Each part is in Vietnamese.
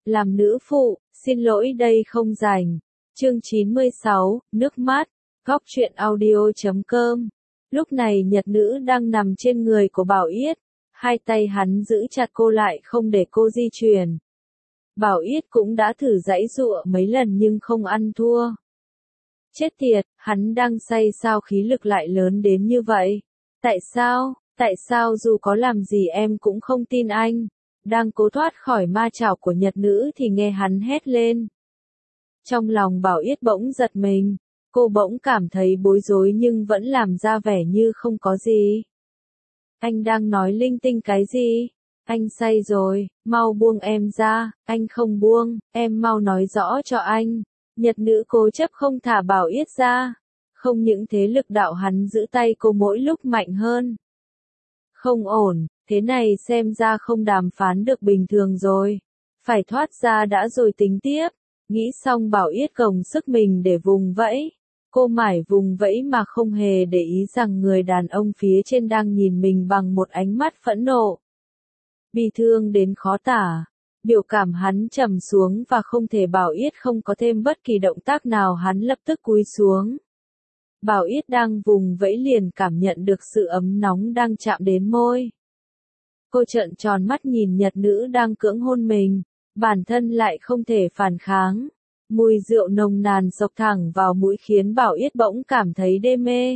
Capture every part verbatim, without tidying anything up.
Làm nữ phụ, xin lỗi đây không rảnh. Chương chín mươi sáu, nước mắt, góc truyện audio chấm com. Lúc này Nhật nữ đang nằm trên người của Bảo Yết, hai tay hắn giữ chặt cô lại không để cô di chuyển. Bảo Yết cũng đã thử giãy giụa mấy lần nhưng không ăn thua. Chết tiệt, hắn đang say sao khí lực lại lớn đến như vậy? Tại sao, tại sao dù có làm gì em cũng không tin anh? Đang cố thoát khỏi ma chảo của Nhật nữ thì nghe hắn hét lên. Trong lòng Bảo Yết bỗng giật mình, cô bỗng cảm thấy bối rối nhưng vẫn làm ra vẻ như không có gì. Anh đang nói linh tinh cái gì? Anh say rồi, mau buông em ra, anh không buông, em mau nói rõ cho anh. Nhật nữ cố chấp không thả Bảo Yết ra. Không những thế lực đạo hắn giữ tay cô mỗi lúc mạnh hơn. Không ổn, thế này xem ra không đàm phán được bình thường rồi. Phải thoát ra đã rồi tính tiếp. Nghĩ xong Bảo Yết gồng sức mình để vùng vẫy. Cô mải vùng vẫy mà không hề để ý rằng người đàn ông phía trên đang nhìn mình bằng một ánh mắt phẫn nộ. Bi thương đến khó tả. Biểu cảm hắn trầm xuống và không thể Bảo Yết không có thêm bất kỳ động tác nào, hắn lập tức cúi xuống. Bảo Yết đang vùng vẫy liền cảm nhận được sự ấm nóng đang chạm đến môi. Cô trợn tròn mắt nhìn Nhật nữ đang cưỡng hôn mình, bản thân lại không thể phản kháng. Mùi rượu nồng nàn xộc thẳng vào mũi khiến Bảo Yết bỗng cảm thấy đê mê.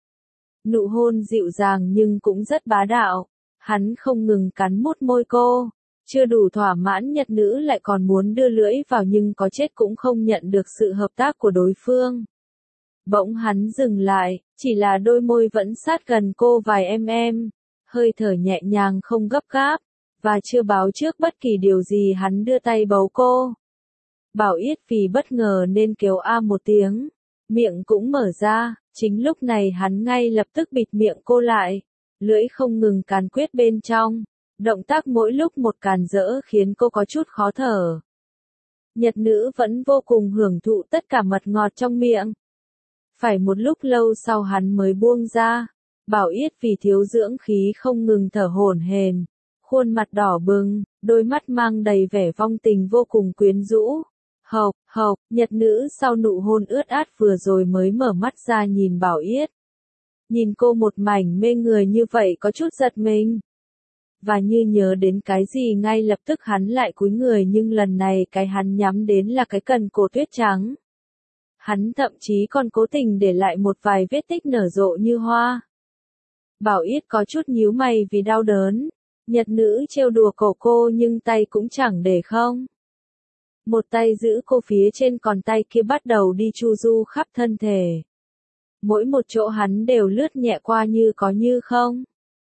Nụ hôn dịu dàng nhưng cũng rất bá đạo. Hắn không ngừng cắn mút môi cô. Chưa đủ thỏa mãn, Nhật nữ lại còn muốn đưa lưỡi vào nhưng có chết cũng không nhận được sự hợp tác của đối phương. Bỗng hắn dừng lại, chỉ là đôi môi vẫn sát gần cô vài mm, hơi thở nhẹ nhàng không gấp gáp, và chưa báo trước bất kỳ điều gì hắn đưa tay bấu cô. Bảo Yết vì bất ngờ nên kêu a một tiếng, miệng cũng mở ra, chính lúc này hắn ngay lập tức bịt miệng cô lại, lưỡi không ngừng càn quét bên trong, động tác mỗi lúc một càn rỡ khiến cô có chút khó thở. Nhật nữ vẫn vô cùng hưởng thụ tất cả mật ngọt trong miệng. Phải một lúc lâu sau hắn mới buông ra. Bảo Yết vì thiếu dưỡng khí không ngừng thở hổn hển, khuôn mặt đỏ bừng, đôi mắt mang đầy vẻ vong tình vô cùng quyến rũ. Hộc, hộc, Nhật nữ sau nụ hôn ướt át vừa rồi mới mở mắt ra nhìn Bảo Yết. Nhìn cô một mảnh mê người như vậy có chút giật mình. Và như nhớ đến cái gì ngay lập tức hắn lại cúi người, nhưng lần này cái hắn nhắm đến là cái cần cổ tuyết trắng. Hắn thậm chí còn cố tình để lại một vài vết tích nở rộ như hoa. Bảo Yết có chút nhíu mày vì đau đớn. Nhật nữ trêu đùa cổ cô nhưng tay cũng chẳng để không. Một tay giữ cô phía trên còn tay kia bắt đầu đi chu du khắp thân thể. Mỗi một chỗ hắn đều lướt nhẹ qua như có như không.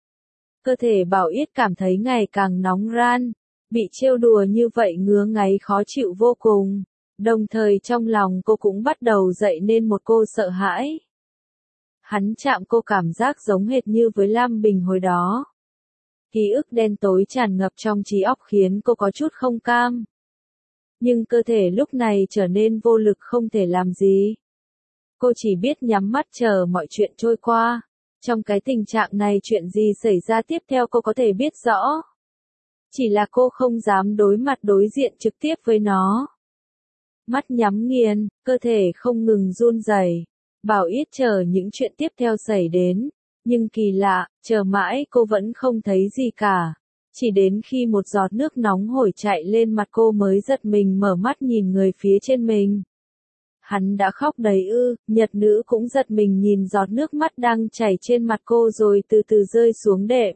Cơ thể Bảo Yết cảm thấy ngày càng nóng ran. Bị trêu đùa như vậy ngứa ngáy khó chịu vô cùng. Đồng thời trong lòng cô cũng bắt đầu dậy nên một cô sợ hãi. Hắn chạm cô cảm giác giống hệt như với Lam Bình hồi đó. Ký ức đen tối tràn ngập trong trí óc khiến cô có chút không cam. Nhưng cơ thể lúc này trở nên vô lực không thể làm gì. Cô chỉ biết nhắm mắt chờ mọi chuyện trôi qua. Trong cái tình trạng này chuyện gì xảy ra tiếp theo cô có thể biết rõ. Chỉ là cô không dám đối mặt đối diện trực tiếp với nó. Mắt nhắm nghiền, cơ thể không ngừng run rẩy. Bảo Yết chờ những chuyện tiếp theo xảy đến. Nhưng kỳ lạ, chờ mãi cô vẫn không thấy gì cả. Chỉ đến khi một giọt nước nóng hổi chạy lên mặt cô mới giật mình mở mắt nhìn người phía trên mình. Hắn đã khóc đầy ư, Nhật nữ cũng giật mình nhìn giọt nước mắt đang chảy trên mặt cô rồi từ từ rơi xuống đệm.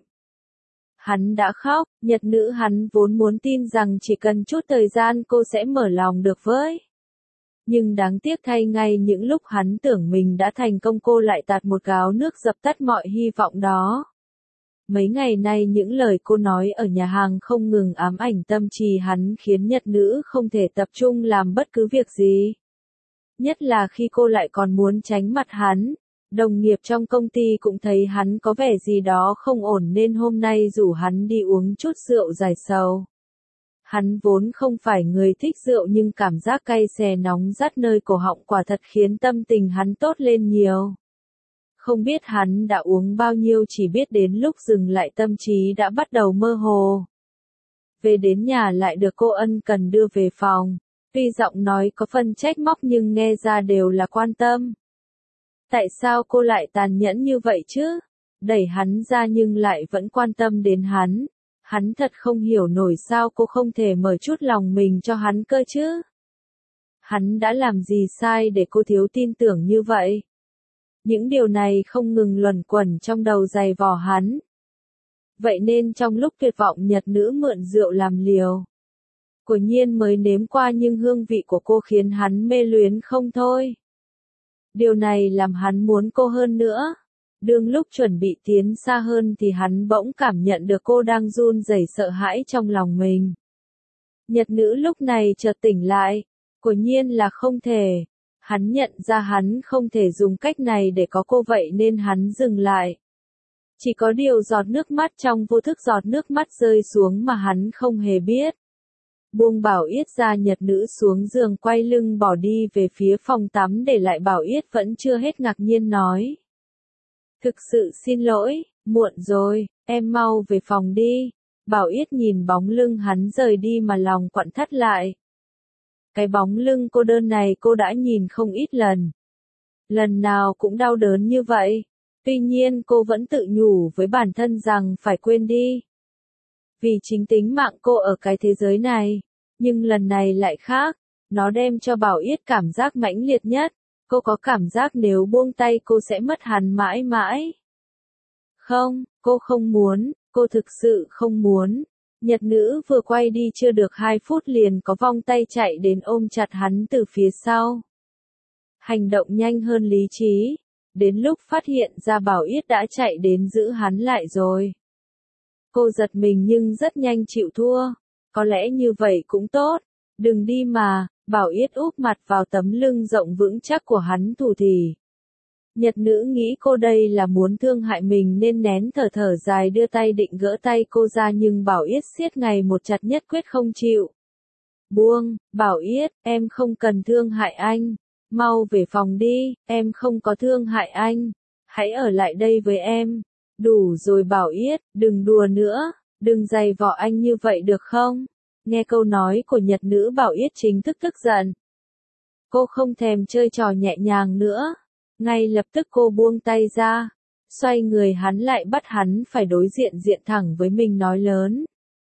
Hắn đã khóc, Nhật nữ hắn vốn muốn tin rằng chỉ cần chút thời gian cô sẽ mở lòng được với. Nhưng đáng tiếc thay, ngay những lúc hắn tưởng mình đã thành công cô lại tạt một gáo nước dập tắt mọi hy vọng đó. Mấy ngày nay những lời cô nói ở nhà hàng không ngừng ám ảnh tâm trí hắn khiến Nhật nữ không thể tập trung làm bất cứ việc gì. Nhất là khi cô lại còn muốn tránh mặt hắn. Đồng nghiệp trong công ty cũng thấy hắn có vẻ gì đó không ổn nên hôm nay rủ hắn đi uống chút rượu giải sầu. Hắn vốn không phải người thích rượu nhưng cảm giác cay xè nóng rát nơi cổ họng quả thật khiến tâm tình hắn tốt lên nhiều. Không biết hắn đã uống bao nhiêu, chỉ biết đến lúc dừng lại tâm trí đã bắt đầu mơ hồ. Về đến nhà lại được cô ân cần đưa về phòng. Tuy giọng nói có phần trách móc nhưng nghe ra đều là quan tâm. Tại sao cô lại tàn nhẫn như vậy chứ? Đẩy hắn ra nhưng lại vẫn quan tâm đến hắn. Hắn thật không hiểu nổi sao cô không thể mở chút lòng mình cho hắn cơ chứ. Hắn đã làm gì sai để cô thiếu tin tưởng như vậy? Những điều này không ngừng luẩn quẩn trong đầu dày vò hắn. Vậy nên trong lúc tuyệt vọng Nhật nữ mượn rượu làm liều. Của Nhiên mới nếm qua nhưng hương vị của cô khiến hắn mê luyến không thôi. Điều này làm hắn muốn cô hơn nữa. Đương lúc chuẩn bị tiến xa hơn thì hắn bỗng cảm nhận được cô đang run rẩy sợ hãi trong lòng mình. Nhật nữ lúc này chợt tỉnh lại. Của Nhiên là không thể. Hắn nhận ra hắn không thể dùng cách này để có cô vậy nên hắn dừng lại. Chỉ có điều giọt nước mắt trong vô thức giọt nước mắt rơi xuống mà hắn không hề biết. Buông Bảo Yết ra Nhật nữ xuống giường quay lưng bỏ đi về phía phòng tắm để lại Bảo Yết vẫn chưa hết ngạc nhiên nói. Thực sự xin lỗi, muộn rồi, em mau về phòng đi. Bảo Yết nhìn bóng lưng hắn rời đi mà lòng quặn thắt lại. Cái bóng lưng cô đơn này cô đã nhìn không ít lần. Lần nào cũng đau đớn như vậy. Tuy nhiên cô vẫn tự nhủ với bản thân rằng phải quên đi. Vì chính tính mạng cô ở cái thế giới này. Nhưng lần này lại khác. Nó đem cho Bảo Yết cảm giác mãnh liệt nhất. Cô có cảm giác nếu buông tay cô sẽ mất hắn mãi mãi. Không, cô không muốn, cô thực sự không muốn. Nhật nữ vừa quay đi chưa được hai phút liền có vong tay chạy đến ôm chặt hắn từ phía sau. Hành động nhanh hơn lý trí. Đến lúc phát hiện ra Bảo Yết đã chạy đến giữ hắn lại rồi. Cô giật mình nhưng rất nhanh chịu thua. Có lẽ như vậy cũng tốt. Đừng đi mà, Bảo Yết úp mặt vào tấm lưng rộng vững chắc của hắn thủ thỉ. Nhật nữ nghĩ cô đây là muốn thương hại mình nên nén thở thở dài đưa tay định gỡ tay cô ra nhưng Bảo Yết siết ngày một chặt nhất quyết không chịu. Buông, Bảo Yết, em không cần thương hại anh. Mau về phòng đi, em không có thương hại anh. Hãy ở lại đây với em. Đủ rồi Bảo Yết, đừng đùa nữa, đừng giày vò anh như vậy được không? Nghe câu nói của Nhật nữ Bảo Yết chính thức tức giận. Cô không thèm chơi trò nhẹ nhàng nữa. Ngay lập tức cô buông tay ra. Xoay người hắn lại bắt hắn phải đối diện diện thẳng với mình nói lớn.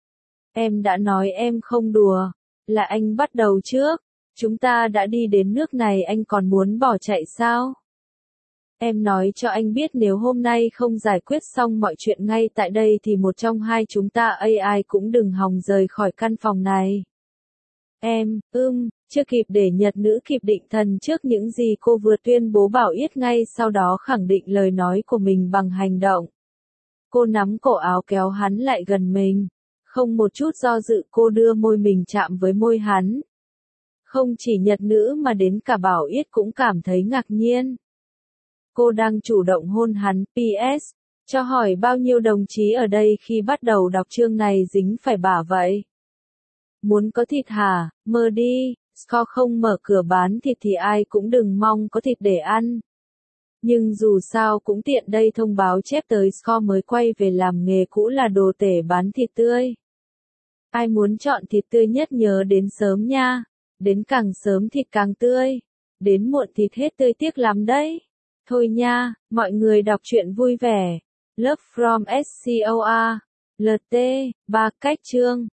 Em đã nói em không đùa. Là anh bắt đầu trước. Chúng ta đã đi đến nước này anh còn muốn bỏ chạy sao? Em nói cho anh biết nếu hôm nay không giải quyết xong mọi chuyện ngay tại đây thì một trong hai chúng ta a i cũng đừng hòng rời khỏi căn phòng này. Em, ưm, chưa kịp để Nhật nữ kịp định thần trước những gì cô vừa tuyên bố Bảo Yết ngay sau đó khẳng định lời nói của mình bằng hành động. Cô nắm cổ áo kéo hắn lại gần mình. Không một chút do dự cô đưa môi mình chạm với môi hắn. Không chỉ Nhật nữ mà đến cả Bảo Yết cũng cảm thấy ngạc nhiên. Cô đang chủ động hôn hắn. pê ét. Cho hỏi bao nhiêu đồng chí ở đây khi bắt đầu đọc chương này dính phải bả vậy? Muốn có thịt hả? Mơ đi. Score không mở cửa bán thịt thì ai cũng đừng mong có thịt để ăn. Nhưng dù sao cũng tiện đây thông báo chép tới Score mới quay về làm nghề cũ là đồ tể bán thịt tươi. Ai muốn chọn thịt tươi nhất nhớ đến sớm nha. Đến càng sớm thịt càng tươi. Đến muộn thịt hết tươi tiếc lắm đấy. Thôi nha, mọi người đọc truyện vui vẻ. Love from Score. lờ tê, ba cách chương.